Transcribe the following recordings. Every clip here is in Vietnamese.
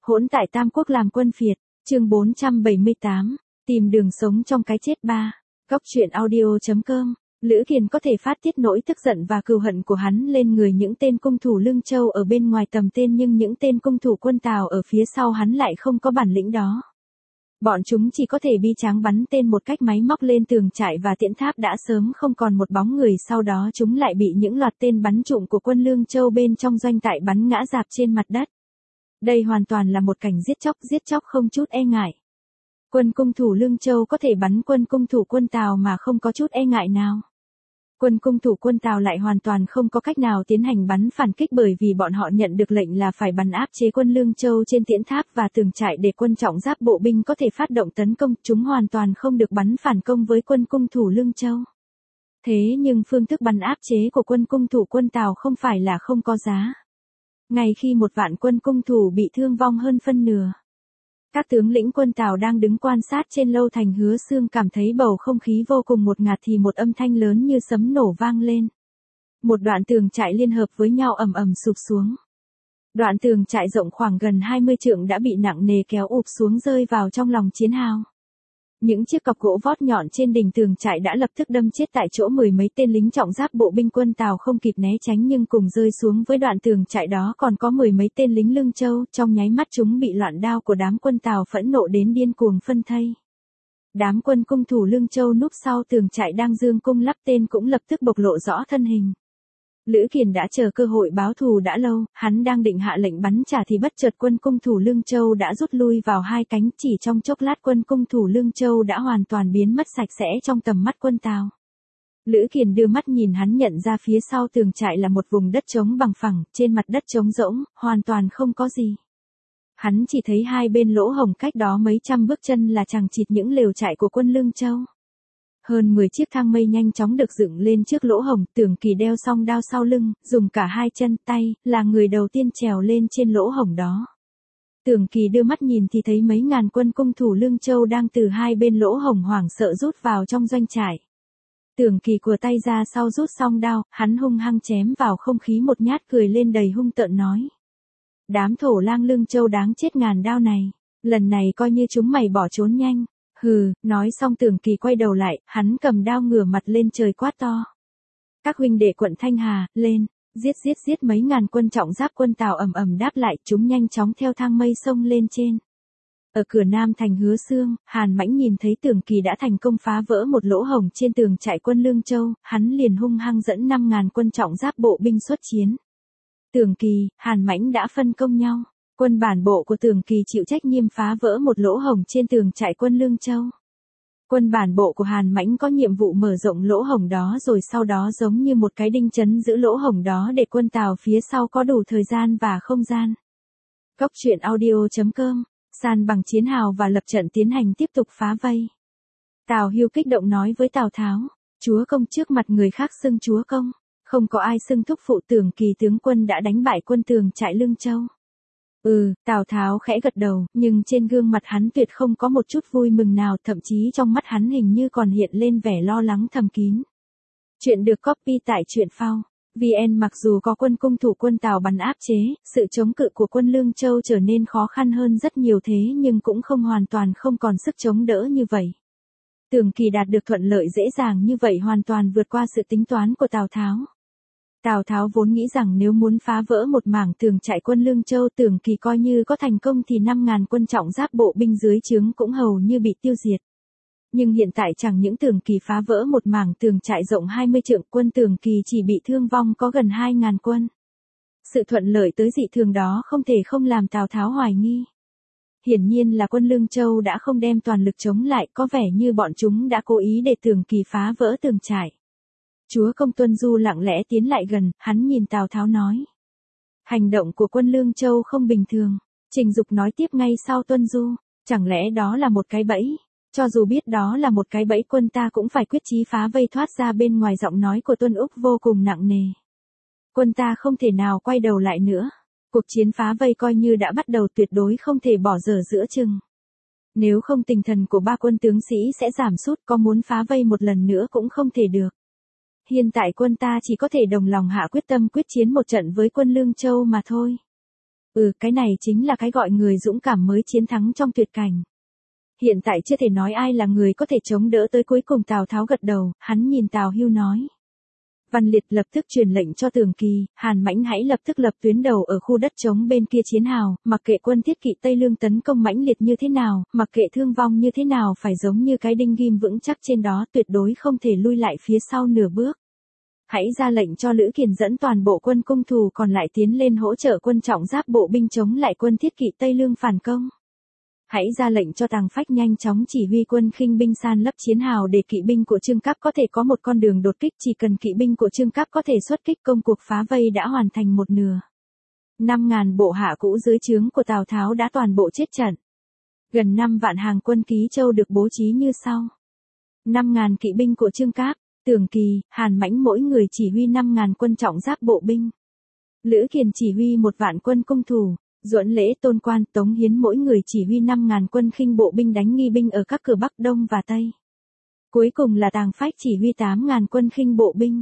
Hỗn tại Tam Quốc làm quân phiệt, chương 478, tìm đường sống trong cái chết 3. Góc truyện audio.com. Lữ Kiền có thể phát tiết nỗi tức giận và cừu hận của hắn lên người những tên cung thủ Lương Châu ở bên ngoài tầm tên, nhưng những tên cung thủ quân Tào ở phía sau hắn lại không có bản lĩnh đó. Bọn chúng chỉ có thể bi tráng bắn tên một cách máy móc lên tường trại và tiễn tháp đã sớm không còn một bóng người, sau đó chúng lại bị những loạt tên bắn trụm của quân Lương Châu bên trong doanh trại bắn ngã rạp trên mặt đất. Đây hoàn toàn là một cảnh giết chóc không chút e ngại. Quân cung thủ Lương Châu có thể bắn quân cung thủ quân Tào mà không có chút e ngại nào. Quân cung thủ quân Tào lại hoàn toàn không có cách nào tiến hành bắn phản kích, bởi vì bọn họ nhận được lệnh là phải bắn áp chế quân Lương Châu trên tiễn tháp và tường trại để quân trọng giáp bộ binh có thể phát động tấn công. Chúng hoàn toàn không được bắn phản công với quân cung thủ Lương Châu. Thế nhưng phương thức bắn áp chế của quân cung thủ quân Tào không phải là không có giá. Ngay khi một vạn quân cung thủ bị thương vong hơn phân nửa, các tướng lĩnh quân Tào đang đứng quan sát trên lâu thành Hứa Xương cảm thấy bầu không khí vô cùng ngột ngạt thì một âm thanh lớn như sấm nổ vang lên. Một đoạn tường trại liên hợp với nhau ầm ầm sụp xuống. Đoạn tường trại rộng khoảng gần 20 trượng đã bị nặng nề kéo ụp xuống, rơi vào trong lòng chiến hào. Những chiếc cọc gỗ vót nhọn trên đỉnh tường trại đã lập tức đâm chết tại chỗ mười mấy tên lính trọng giáp bộ binh quân Tào không kịp né tránh, nhưng cùng rơi xuống với đoạn tường trại đó còn có mười mấy tên lính Lương Châu. Trong nháy mắt chúng bị loạn đao của đám quân Tào phẫn nộ đến điên cuồng phân thây. Đám quân cung thủ Lương Châu núp sau tường trại đang dương cung lắp tên cũng lập tức bộc lộ rõ thân hình. Lữ Kiền đã chờ cơ hội báo thù đã lâu, hắn đang định hạ lệnh bắn trả thì bất chợt quân cung thủ Lương Châu đã rút lui vào hai cánh, chỉ trong chốc lát quân cung thủ Lương Châu đã hoàn toàn biến mất sạch sẽ trong tầm mắt quân Tào. Lữ Kiền đưa mắt nhìn, hắn nhận ra phía sau tường trại là một vùng đất trống bằng phẳng, trên mặt đất trống rỗng, hoàn toàn không có gì. Hắn chỉ thấy hai bên lỗ hổng cách đó mấy trăm bước chân là chằng chịt những lều trại của quân Lương Châu. Hơn 10 chiếc thang mây nhanh chóng được dựng lên trước lỗ hổng, Tưởng Kỳ đeo song đao sau lưng, dùng cả hai chân tay, là người đầu tiên trèo lên trên lỗ hổng đó. Tưởng Kỳ đưa mắt nhìn thì thấy mấy ngàn quân cung thủ Lương Châu đang từ hai bên lỗ hổng hoảng sợ rút vào trong doanh trại. Tưởng Kỳ của tay ra sau rút song đao, hắn hung hăng chém vào không khí một nhát, cười lên đầy hung tợn nói: Đám thổ lang Lương Châu đáng chết ngàn đao này, lần này coi như chúng mày bỏ trốn nhanh. Hừ, nói xong Tưởng Kỳ quay đầu lại, hắn cầm đao ngửa mặt lên trời quát to: Các huynh đệ quận Thanh Hà, lên, giết mấy ngàn quân trọng giáp quân Tào ầm ầm đáp lại, chúng nhanh chóng theo thang mây xông lên trên. Ở cửa nam thành Hứa Xương, Hàn Mãnh nhìn thấy Tưởng Kỳ đã thành công phá vỡ một lỗ hổng trên tường trại quân Lương Châu, hắn liền hung hăng dẫn 5.000 quân trọng giáp bộ binh xuất chiến. Tưởng Kỳ, Hàn Mãnh đã phân công nhau. Quân bản bộ của Tưởng Kỳ chịu trách nhiệm phá vỡ một lỗ hổng trên tường trại quân Lương Châu. Quân bản bộ của Hàn Mãnh có nhiệm vụ mở rộng lỗ hổng đó, rồi sau đó giống như một cái đinh chấn giữ lỗ hổng đó để quân Tào phía sau có đủ thời gian và không gian. Góc truyện audio.com, san bằng chiến hào và lập trận tiến hành tiếp tục phá vây. Tào Hưu kích động nói với Tào Tháo: Chúa công trước mặt người khác xưng chúa công, không có ai xưng thúc phụ. Tưởng Kỳ tướng quân đã đánh bại quân tường trại Lương Châu. Tào Tháo khẽ gật đầu, nhưng trên gương mặt hắn tuyệt không có một chút vui mừng nào, thậm chí trong mắt hắn hình như còn hiện lên vẻ lo lắng thầm kín. Chuyện được copy tại truyện phao VN. Mặc dù có quân cung thủ quân Tào bắn áp chế, sự chống cự của quân Lương Châu trở nên khó khăn hơn rất nhiều, thế nhưng cũng không hoàn toàn không còn sức chống đỡ như vậy. Tưởng Kỳ đạt được thuận lợi dễ dàng như vậy hoàn toàn vượt qua sự tính toán của Tào Tháo. Tào Tháo vốn nghĩ rằng nếu muốn phá vỡ một mảng tường trại quân Lương Châu, Tưởng Kỳ coi như có thành công thì 5.000 quân trọng giáp bộ binh dưới trướng cũng hầu như bị tiêu diệt. Nhưng hiện tại chẳng những Tưởng Kỳ phá vỡ một mảng tường trại rộng 20 trượng, quân Tưởng Kỳ chỉ bị thương vong có gần 2.000 quân. Sự thuận lợi tới dị thường đó không thể không làm Tào Tháo hoài nghi. Hiển nhiên là quân Lương Châu đã không đem toàn lực chống lại, có vẻ như bọn chúng đã cố ý để Tưởng Kỳ phá vỡ tường trại. Chúa công. Tuân Du lặng lẽ tiến lại gần, hắn nhìn Tào Tháo nói: Hành động của quân Lương Châu không bình thường. Trình Dục nói tiếp ngay sau Tuân Du: Chẳng lẽ đó là một cái bẫy? Cho dù biết đó là một cái bẫy, quân ta cũng phải quyết chí phá vây thoát ra bên ngoài. Giọng nói của Tuân Úc vô cùng nặng nề. Quân ta không thể nào quay đầu lại nữa. Cuộc chiến phá vây coi như đã bắt đầu, tuyệt đối không thể bỏ dở giữa chừng. Nếu không tinh thần của ba quân tướng sĩ sẽ giảm sút, có muốn phá vây một lần nữa cũng không thể được. Hiện tại quân ta chỉ có thể đồng lòng hạ quyết tâm quyết chiến một trận với quân Lương Châu mà thôi. Cái này chính là cái gọi người dũng cảm mới chiến thắng trong tuyệt cảnh. Hiện tại chưa thể nói ai là người có thể chống đỡ tới cuối cùng. Tào Tháo gật đầu, hắn nhìn Tào Hưu nói. Văn Liệt lập tức truyền lệnh cho Tường Kỳ, Hàn Mãnh hãy lập tức lập tuyến đầu ở khu đất trống bên kia chiến hào, mặc kệ quân thiết kỵ Tây Lương tấn công mãnh liệt như thế nào, mặc kệ thương vong như thế nào phải giống như cái đinh ghim vững chắc trên đó, tuyệt đối không thể lui lại phía sau nửa bước. Hãy ra lệnh cho Lữ Kiền dẫn toàn bộ quân cung thù còn lại tiến lên hỗ trợ quân trọng giáp bộ binh chống lại quân thiết kỵ Tây Lương phản công. Hãy ra lệnh cho Tàng Phách nhanh chóng chỉ huy quân khinh binh san lấp chiến hào để kỵ binh của Trương Cáp có thể có một con đường đột kích, chỉ cần kỵ binh của Trương Cáp có thể xuất kích, công cuộc phá vây đã hoàn thành một nửa. 5.000 bộ hạ cũ dưới trướng của Tào Tháo đã toàn bộ chết trận. Gần 5 vạn hàng quân Ký Châu được bố trí như sau. 5.000 kỵ binh của Trương Cáp, Tường Kỳ, Hàn Mãnh mỗi người chỉ huy 5.000 quân trọng giáp bộ binh. Lữ Kiền chỉ huy 1 vạn quân cung thủ. Duẫn Lễ, Tôn Quan, Tống Hiến mỗi người chỉ huy 5.000 quân khinh bộ binh đánh nghi binh ở các cửa Bắc, Đông và Tây. Cuối cùng là Tàng Phách chỉ huy 8.000 quân khinh bộ binh.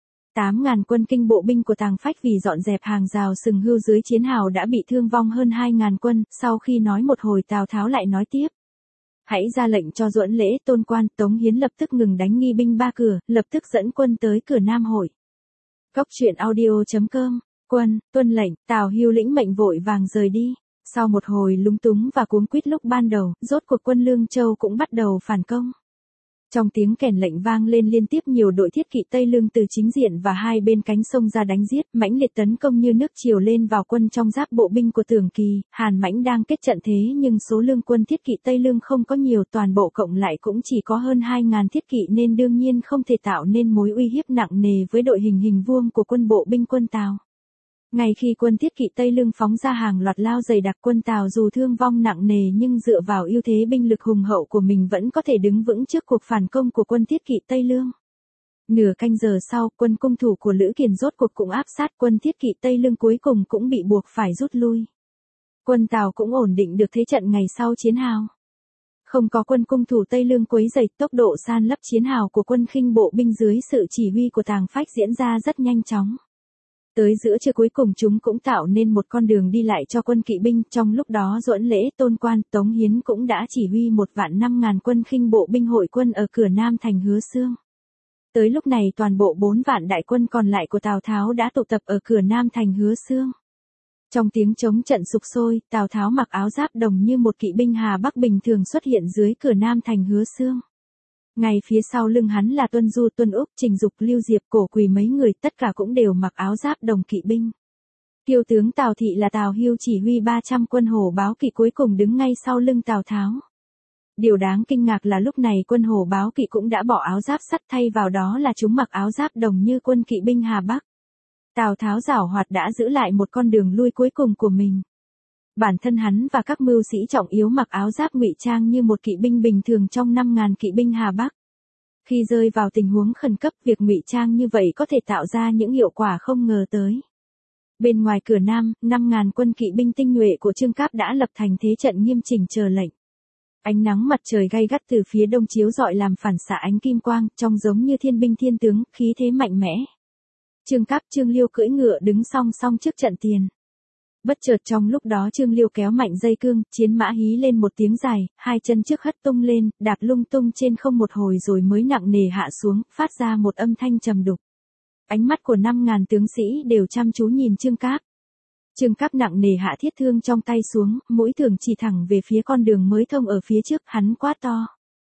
8.000 quân kinh bộ binh của Tàng Phách vì dọn dẹp hàng rào sừng hưu dưới chiến hào đã bị thương vong hơn 2.000 quân. Sau khi nói một hồi, Tào Tháo lại nói tiếp. Hãy ra lệnh cho Duẫn Lễ, Tôn Quan, Tống Hiến lập tức ngừng đánh nghi binh 3 cửa, lập tức dẫn quân tới cửa Nam Hội. Góc truyện audio.com. Quân, tuân lệnh, Tào Hưu lĩnh mệnh vội vàng rời đi. Sau một hồi lúng túng và cuống quýt lúc ban đầu, rốt cuộc quân Lương Châu cũng bắt đầu phản công. Trong tiếng kèn lệnh vang lên liên tiếp, nhiều đội thiết kỵ Tây Lương từ chính diện và hai bên cánh sông ra đánh giết, mãnh liệt tấn công như nước triều lên vào quân trong giáp bộ binh của Tường Kỳ. Hàn Mãnh đang kết trận thế nhưng số lương quân thiết kỵ Tây Lương không có nhiều, toàn bộ cộng lại cũng chỉ có hơn 2.000 thiết kỵ nên đương nhiên không thể tạo nên mối uy hiếp nặng nề với đội hình vuông của quân bộ binh quân Tào. Ngay khi quân thiết kỵ Tây Lương phóng ra hàng loạt lao dày đặc, quân Tào dù thương vong nặng nề nhưng dựa vào ưu thế binh lực hùng hậu của mình vẫn có thể đứng vững trước cuộc phản công của quân thiết kỵ Tây Lương. Nửa canh giờ sau, quân cung thủ của Lữ Kiền rốt cuộc cũng áp sát quân thiết kỵ Tây Lương, cuối cùng cũng bị buộc phải rút lui. Quân Tào cũng ổn định được thế trận ngày sau chiến hào. Không có quân cung thủ Tây Lương quấy rầy, tốc độ san lấp chiến hào của quân khinh bộ binh dưới sự chỉ huy của Tàng Phách diễn ra rất nhanh chóng. Tới giữa trưa cuối cùng chúng cũng tạo nên một con đường đi lại cho quân kỵ binh. Trong lúc đó Duẫn Lễ, Tôn Quan, Tống Hiến cũng đã chỉ huy 1.500.000 quân khinh bộ binh hội quân ở cửa Nam thành Hứa Xương. Tới lúc này toàn bộ 4 vạn đại quân còn lại của Tào Tháo đã tụ tập ở cửa Nam thành Hứa Xương. Trong tiếng chống trận sục sôi, Tào Tháo mặc áo giáp đồng như một kỵ binh Hà Bắc bình thường xuất hiện dưới cửa Nam thành Hứa Xương. Ngay phía sau lưng hắn là Tuân Du, Tuân Úc, Trình Dục, Lưu Diệp, Cổ Quỳ mấy người, tất cả cũng đều mặc áo giáp đồng kỵ binh. Kiêu tướng Tào Thị là Tào Hưu chỉ huy 300 quân hổ báo kỵ cuối cùng đứng ngay sau lưng Tào Tháo. Điều đáng kinh ngạc là lúc này quân hổ báo kỵ cũng đã bỏ áo giáp sắt, thay vào đó là chúng mặc áo giáp đồng như quân kỵ binh Hà Bắc. Tào Tháo giảo hoạt đã giữ lại một con đường lui cuối cùng của mình. Bản thân hắn và các mưu sĩ trọng yếu mặc áo giáp ngụy trang như một kỵ binh bình thường trong 5.000 kỵ binh Hà Bắc. Khi rơi vào tình huống khẩn cấp, việc ngụy trang như vậy có thể tạo ra những hiệu quả không ngờ tới. Bên ngoài cửa Nam, 5.000 quân kỵ binh tinh nhuệ của Trương Cáp đã lập thành thế trận nghiêm chỉnh chờ lệnh. Ánh nắng mặt trời gay gắt từ phía đông chiếu rọi làm phản xạ ánh kim quang, trông giống như thiên binh thiên tướng, khí thế mạnh mẽ. Trương Cáp, Trương Liêu cưỡi ngựa đứng song song trước trận tiền. Bất chợt trong lúc đó Trương Liêu kéo mạnh dây cương, chiến mã hí lên một tiếng dài, hai chân trước hất tung lên, đạp lung tung trên không một hồi rồi mới nặng nề hạ xuống, phát ra một âm thanh trầm đục. Ánh mắt của 5.000 tướng sĩ đều chăm chú nhìn Trương Cáp. Trương Cáp nặng nề hạ thiết thương trong tay xuống, mũi thường chỉ thẳng về phía con đường mới thông ở phía trước, hắn quát to.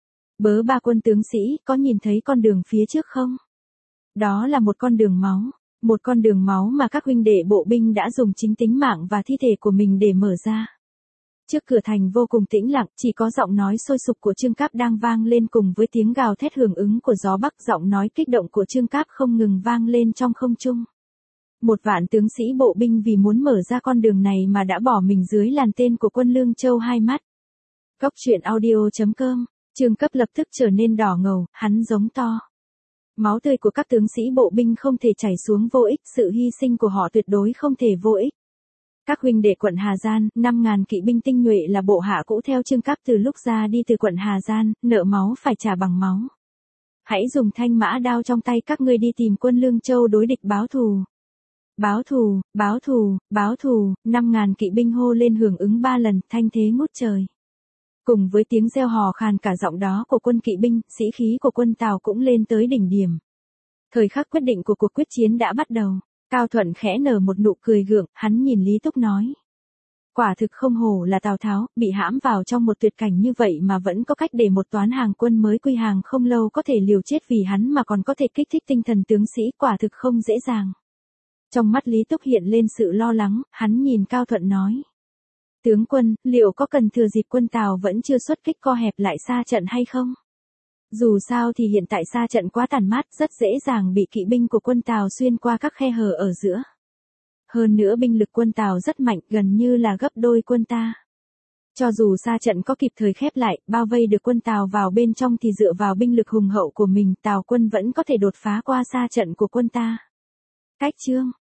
Bớ ba quân tướng sĩ, có nhìn thấy con đường phía trước không? Đó là một con đường máu. Một con đường máu mà các huynh đệ bộ binh đã dùng chính tính mạng và thi thể của mình để mở ra. Trước cửa thành vô cùng tĩnh lặng, chỉ có giọng nói sôi sục của Trương Cáp đang vang lên cùng với tiếng gào thét hưởng ứng của gió Bắc. Giọng nói kích động của Trương Cáp không ngừng vang lên trong không trung. 1.000 tướng sĩ bộ binh vì muốn mở ra con đường này mà đã bỏ mình dưới làn tên của quân Lương Châu hai mắt. Góc truyện audio.com. Trương Cáp lập tức trở nên đỏ ngầu, hắn giống to. Máu tươi của các tướng sĩ bộ binh không thể chảy xuống vô ích, sự hy sinh của họ tuyệt đối không thể vô ích. Các huynh đệ quận Hà Giang, 5.000 kỵ binh tinh nhuệ là bộ hạ cũ theo Trương Cáp từ lúc ra đi từ quận Hà Giang, nợ máu phải trả bằng máu. Hãy dùng thanh mã đao trong tay các ngươi đi tìm quân Lương Châu đối địch báo thù. Báo thù, báo thù, báo thù, 5.000 kỵ binh hô lên hưởng ứng 3 lần, thanh thế ngút trời. Cùng với tiếng reo hò khàn cả giọng đó của quân kỵ binh, sĩ khí của quân Tào cũng lên tới đỉnh điểm. Thời khắc quyết định của cuộc quyết chiến đã bắt đầu. Cao Thuận khẽ nở một nụ cười gượng, hắn nhìn Lý Túc nói. Quả thực không hổ là Tào Tháo, bị hãm vào trong một tuyệt cảnh như vậy mà vẫn có cách để một toán hàng quân mới quy hàng không lâu có thể liều chết vì hắn mà còn có thể kích thích tinh thần tướng sĩ, quả thực không dễ dàng. Trong mắt Lý Túc hiện lên sự lo lắng, hắn nhìn Cao Thuận nói. Tướng quân, liệu có cần thừa dịp quân Tào vẫn chưa xuất kích co hẹp lại xa trận hay không? Dù sao thì hiện tại xa trận quá tàn mát, rất dễ dàng bị kỵ binh của quân Tào xuyên qua các khe hở ở giữa. Hơn nữa binh lực quân Tào rất mạnh, gần như là gấp đôi quân ta. Cho dù xa trận có kịp thời khép lại, bao vây được quân Tào vào bên trong thì dựa vào binh lực hùng hậu của mình, Tào quân vẫn có thể đột phá qua xa trận của quân ta. Cách chương